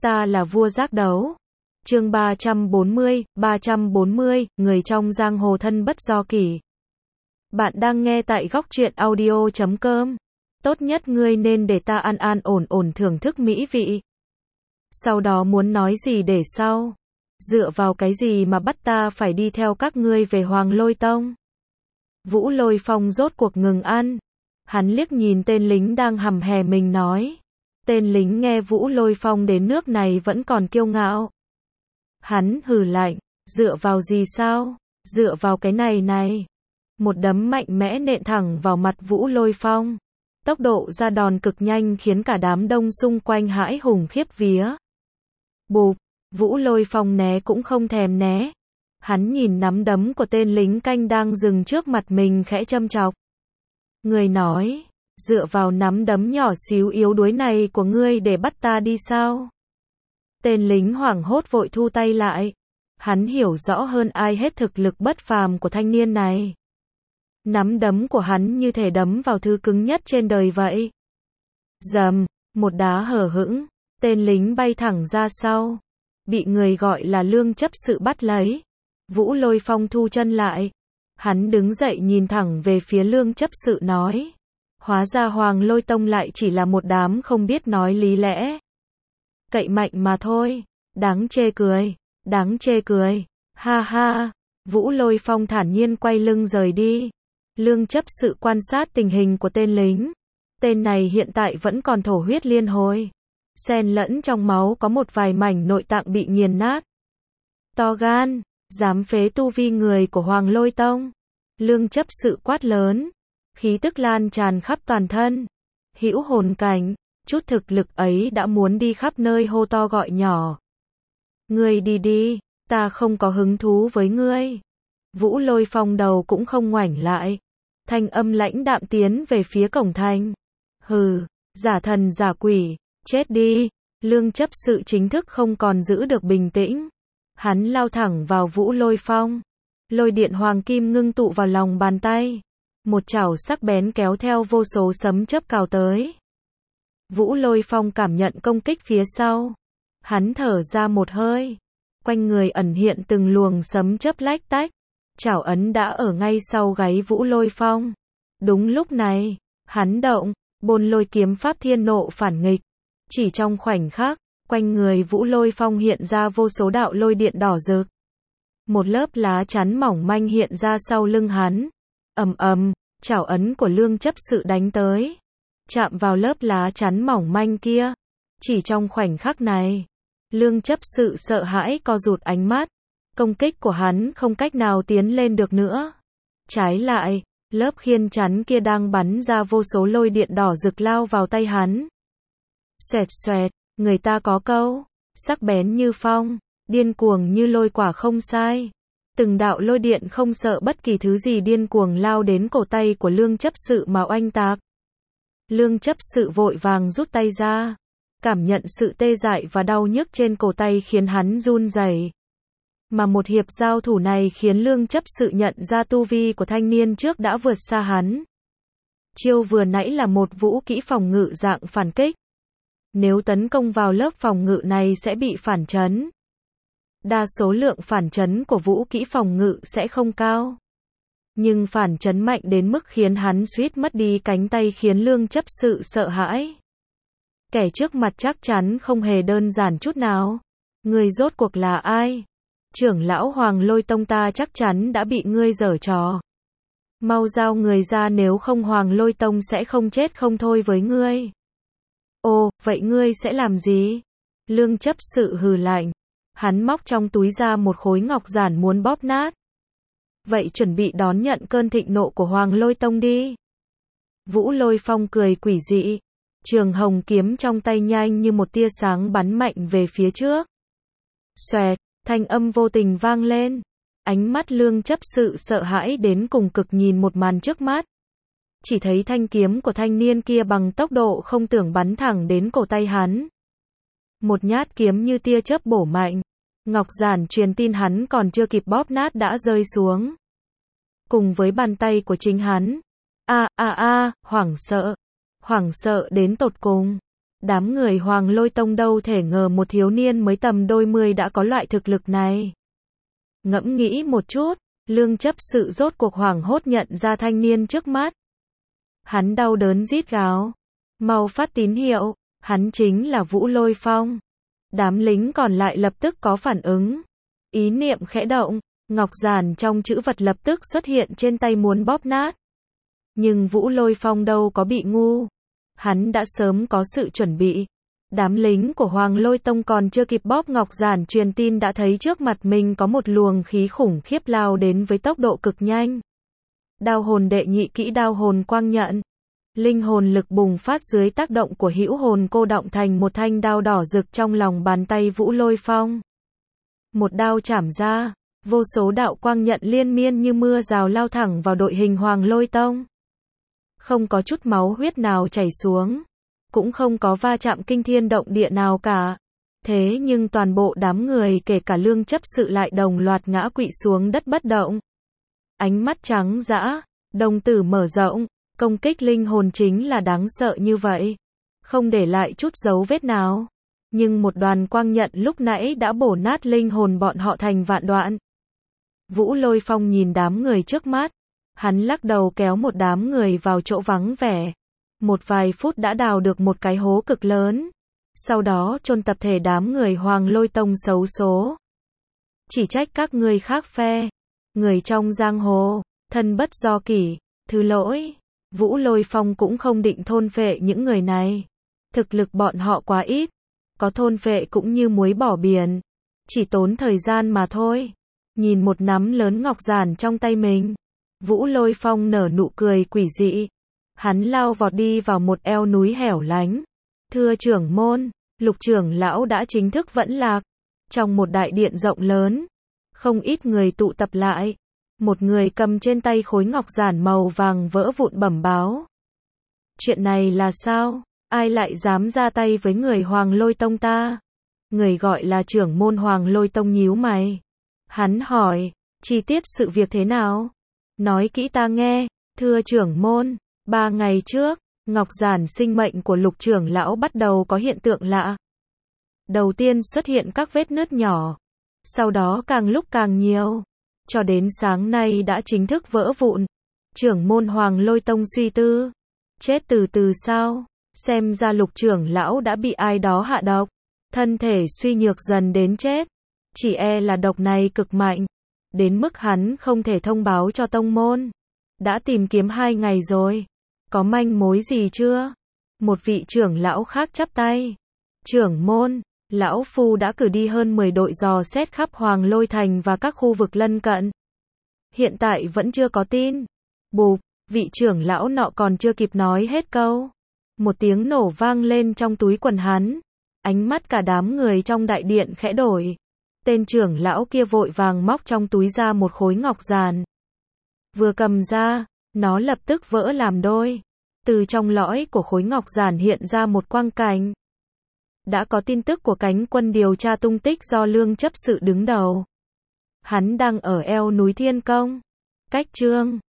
Ta là vua giác đấu. Chương 340, người trong giang hồ thân bất do kỷ. Bạn đang nghe tại góc truyện audio.com. Tốt nhất ngươi nên để ta an an ổn ổn thưởng thức mỹ vị. Sau đó muốn nói gì để sau. Dựa vào cái gì mà bắt ta phải đi theo các ngươi về Hoàng Lôi Tông? Vũ Lôi Phong rốt cuộc ngừng ăn. Hắn liếc nhìn tên lính đang hầm hè mình nói. Tên lính nghe Vũ Lôi Phong đến nước này vẫn còn kiêu ngạo. Hắn hừ lạnh, dựa vào gì sao? Dựa vào cái này. Một đấm mạnh mẽ nện thẳng vào mặt Vũ Lôi Phong. Tốc độ ra đòn cực nhanh khiến cả đám đông xung quanh hãi hùng khiếp vía. Bụp, Vũ Lôi Phong né cũng không thèm né. Hắn nhìn nắm đấm của tên lính canh đang dừng trước mặt mình khẽ châm chọc. Người nói, dựa vào nắm đấm nhỏ xíu yếu đuối này của ngươi để bắt ta đi sao? Tên lính hoảng hốt vội thu tay lại. Hắn hiểu rõ hơn ai hết thực lực bất phàm của thanh niên này. Nắm đấm của hắn như thể đấm vào thứ cứng nhất trên đời vậy. Dầm, một đá hở hững, tên lính bay thẳng ra sau. Bị người gọi là Lương Chấp Sự bắt lấy. Vũ Lôi Phong thu chân lại. Hắn đứng dậy nhìn thẳng về phía Lương Chấp Sự nói. Hóa ra Hoàng Lôi Tông lại chỉ là một đám không biết nói lý lẽ. Cậy mạnh mà thôi. Đáng chê cười. Ha ha. Vũ Lôi Phong thản nhiên quay lưng rời đi. Lương Chấp Sự quan sát tình hình của tên lính. Tên này hiện tại vẫn còn thổ huyết liên hồi. Xen lẫn trong máu có một vài mảnh nội tạng bị nghiền nát. To gan, dám phế tu vi người của Hoàng Lôi Tông. Lương Chấp Sự quát lớn. Khí tức lan tràn khắp toàn thân. Hữu hồn cảnh, chút thực lực ấy đã muốn đi khắp nơi hô to gọi nhỏ. Ngươi đi, ta không có hứng thú với ngươi. Vũ Lôi Phong đầu cũng không ngoảnh lại. Thanh âm lãnh đạm tiến về phía cổng thành. Hừ, giả thần giả quỷ, chết đi. Lương Chấp Sự chính thức không còn giữ được bình tĩnh. Hắn lao thẳng vào Vũ Lôi Phong. Lôi điện hoàng kim ngưng tụ vào lòng bàn tay. Một chảo sắc bén kéo theo vô số sấm chớp cào tới. Vũ Lôi Phong cảm nhận công kích phía sau. Hắn thở ra một hơi. Quanh người ẩn hiện từng luồng sấm chớp lách tách. Chảo ấn đã ở ngay sau gáy Vũ Lôi Phong. Đúng lúc này, hắn động, bôn lôi kiếm pháp thiên nộ phản nghịch. Chỉ trong khoảnh khắc, quanh người Vũ Lôi Phong hiện ra vô số đạo lôi điện đỏ rực. Một lớp lá chắn mỏng manh hiện ra sau lưng hắn. Ầm ầm, chảo ấn của Lương Chấp Sự đánh tới. Chạm vào lớp lá chắn mỏng manh kia. Chỉ trong khoảnh khắc này, Lương Chấp Sự sợ hãi co rụt ánh mắt. Công kích của hắn không cách nào tiến lên được nữa. Trái lại, lớp khiên chắn kia đang bắn ra vô số lôi điện đỏ rực lao vào tay hắn. Xoẹt xoẹt, người ta có câu, sắc bén như phong, điên cuồng như lôi quả không sai. Từng đạo lôi điện không sợ bất kỳ thứ gì điên cuồng lao đến cổ tay của Lương Chấp Sự mà oanh tạc. Lương Chấp Sự vội vàng rút tay ra. Cảm nhận sự tê dại và đau nhức trên cổ tay khiến hắn run rẩy. Mà một hiệp giao thủ này khiến Lương Chấp Sự nhận ra tu vi của thanh niên trước đã vượt xa hắn. Chiêu vừa nãy là một vũ kỹ phòng ngự dạng phản kích. Nếu tấn công vào lớp phòng ngự này sẽ bị phản chấn. Đa số lượng phản chấn của vũ kỹ phòng ngự sẽ không cao. Nhưng phản chấn mạnh đến mức khiến hắn suýt mất đi cánh tay khiến Lương Chấp Sự sợ hãi. Kẻ trước mặt chắc chắn không hề đơn giản chút nào. Người rốt cuộc là ai? Trưởng lão Hoàng Lôi Tông ta chắc chắn đã bị ngươi giở trò. Mau giao người ra nếu không Hoàng Lôi Tông sẽ không chết không thôi với ngươi. Ồ, vậy ngươi sẽ làm gì? Lương Chấp Sự hừ lạnh. Hắn móc trong túi ra một khối ngọc giản muốn bóp nát. Vậy chuẩn bị đón nhận cơn thịnh nộ của Hoàng Lôi Tông đi. Vũ Lôi Phong cười quỷ dị. Trường hồng kiếm trong tay nhanh như một tia sáng bắn mạnh về phía trước. Xoẹt, thanh âm vô tình vang lên. Ánh mắt Lương Chấp Sự sợ hãi đến cùng cực nhìn một màn trước mắt. Chỉ thấy thanh kiếm của thanh niên kia bằng tốc độ không tưởng bắn thẳng đến cổ tay hắn. Một nhát kiếm như tia chớp bổ mạnh. Ngọc giản truyền tin hắn còn chưa kịp bóp nát đã rơi xuống. Cùng với bàn tay của chính hắn. Hoảng sợ đến tột cùng. Đám người Hoàng Lôi Tông đâu thể ngờ một thiếu niên mới tầm đôi mươi đã có loại thực lực này. Ngẫm nghĩ một chút, Lương Chấp Sự rốt cuộc hoảng hốt nhận ra thanh niên trước mắt. Hắn đau đớn rít gào. Mau phát tín hiệu, hắn chính là Vũ Lôi Phong. Đám lính còn lại lập tức có phản ứng. Ý niệm khẽ động, ngọc giản trong chữ vật lập tức xuất hiện trên tay muốn bóp nát. Nhưng Vũ Lôi Phong đâu có bị ngu. Hắn đã sớm có sự chuẩn bị. Đám lính của Hoàng Lôi Tông còn chưa kịp bóp ngọc giản truyền tin đã thấy trước mặt mình có một luồng khí khủng khiếp lao đến với tốc độ cực nhanh. Đao hồn đệ nhị kỹ đao hồn quang nhận. Linh hồn lực bùng phát dưới tác động của hữu hồn cô động thành một thanh đao đỏ rực trong lòng bàn tay Vũ Lôi Phong. Một đao chảm ra, vô số đạo quang nhận liên miên như mưa rào lao thẳng vào đội hình Hoàng Lôi Tông. Không có chút máu huyết nào chảy xuống, cũng không có va chạm kinh thiên động địa nào cả. Thế nhưng toàn bộ đám người kể cả Lương Chấp Sự lại đồng loạt ngã quỵ xuống đất bất động. Ánh mắt trắng dã, đồng tử mở rộng, công kích linh hồn chính là đáng sợ như vậy. Không để lại chút dấu vết nào. Nhưng một đoàn quang nhận lúc nãy đã bổ nát linh hồn bọn họ thành vạn đoạn. Vũ Lôi Phong nhìn đám người trước mắt. Hắn lắc đầu kéo một đám người vào chỗ vắng vẻ. Một vài phút đã đào được một cái hố cực lớn. Sau đó chôn tập thể đám người Hoàng Lôi Tông xấu số. Chỉ trách các ngươi khác phe. Người trong giang hồ, thân bất do kỷ, thứ lỗi. Vũ Lôi Phong cũng không định thôn phệ những người này. Thực lực bọn họ quá ít. Có thôn phệ cũng như muối bỏ biển. Chỉ tốn thời gian mà thôi. Nhìn một nắm lớn ngọc giản trong tay mình. Vũ Lôi Phong nở nụ cười quỷ dị. Hắn lao vọt đi vào một eo núi hẻo lánh. Thưa trưởng môn, Lục trưởng lão đã chính thức vẫn lạc. Trong một đại điện rộng lớn. Không ít người tụ tập lại. Một người cầm trên tay khối ngọc giản màu vàng vỡ vụn bẩm báo. Chuyện này là sao? Ai lại dám ra tay với người Hoàng Lôi Tông ta? Người gọi là trưởng môn Hoàng Lôi Tông nhíu mày. Hắn hỏi, chi tiết sự việc thế nào? Nói kỹ ta nghe, thưa trưởng môn, 3 ngày trước, ngọc giản sinh mệnh của Lục trưởng lão bắt đầu có hiện tượng lạ. Đầu tiên xuất hiện các vết nứt nhỏ, sau đó càng lúc càng nhiều, cho đến sáng nay đã chính thức vỡ vụn. Trưởng môn Hoàng Lôi Tông suy tư, chết từ từ sao? Xem ra Lục trưởng lão đã bị ai đó hạ độc, thân thể suy nhược dần đến chết. Chỉ e là độc này cực mạnh, đến mức hắn không thể thông báo cho tông môn. Đã tìm kiếm 2 ngày rồi, có manh mối gì chưa? Một vị trưởng lão khác chắp tay. Trưởng môn, lão phu đã cử đi hơn 10 đội dò xét khắp Hoàng Lôi Thành và các khu vực lân cận. Hiện tại vẫn chưa có tin. Bụp, vị trưởng lão nọ còn chưa kịp nói hết câu. Một tiếng nổ vang lên trong túi quần hắn. Ánh mắt cả đám người trong đại điện khẽ đổi. Tên trưởng lão kia vội vàng móc trong túi ra một khối ngọc giản. Vừa cầm ra, nó lập tức vỡ làm đôi. Từ trong lõi của khối ngọc giản hiện ra một quang cảnh. Đã có tin tức của cánh quân điều tra tung tích do Lương Chấp Sự đứng đầu. Hắn đang ở eo núi Thiên Công, cách Trương